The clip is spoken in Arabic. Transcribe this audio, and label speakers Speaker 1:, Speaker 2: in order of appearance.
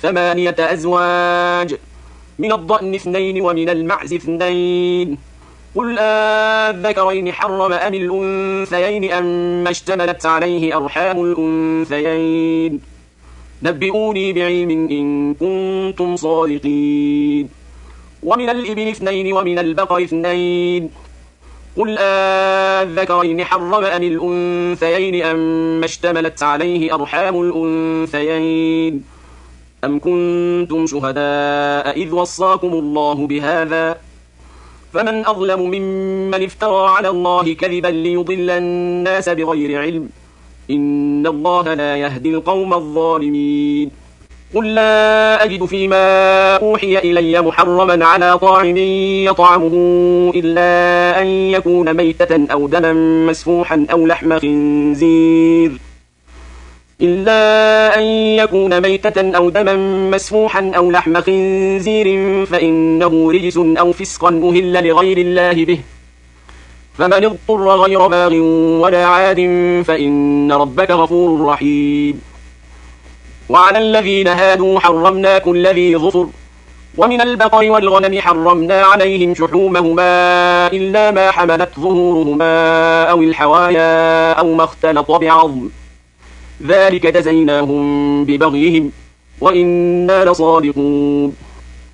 Speaker 1: ثمانية أزواج من الضأن 2 ومن المعز 2 قل أذكرين حرم أم الأنثيين أم اشتملت عليه أرحام الأنثيين نبئوني بعلم إن كنتم صادقين ومن الإبل 2 ومن البقر 2 قل أذكرين حرم أم الأنثيين أم اشتملت عليه أرحام الأنثيين أم كنتم شهداء إذ وصاكم الله بهذا فمن أظلم ممن افترى على الله كذبا ليضل الناس بغير علم إن الله لا يهدي القوم الظالمين قل لا أجد فيما أوحي إلي محرما على طاعم يطعمه إلا أن يكون ميتة أو دما مسفوحا أو لحم خنزير فإنه رجس أو فسقا أهل لغير الله به فمن اضطر غير باغ ولا عاد فإن ربك غفور رحيم وعلى الذين هادوا حرمنا كل ذي ظفر ومن البقر والغنم حرمنا عليهم شحومهما إلا ما حملت ظهورهما أو الحوايا أو ما اختلط بعظم ذلك جزيناهم ببغيهم وإنا لصادقون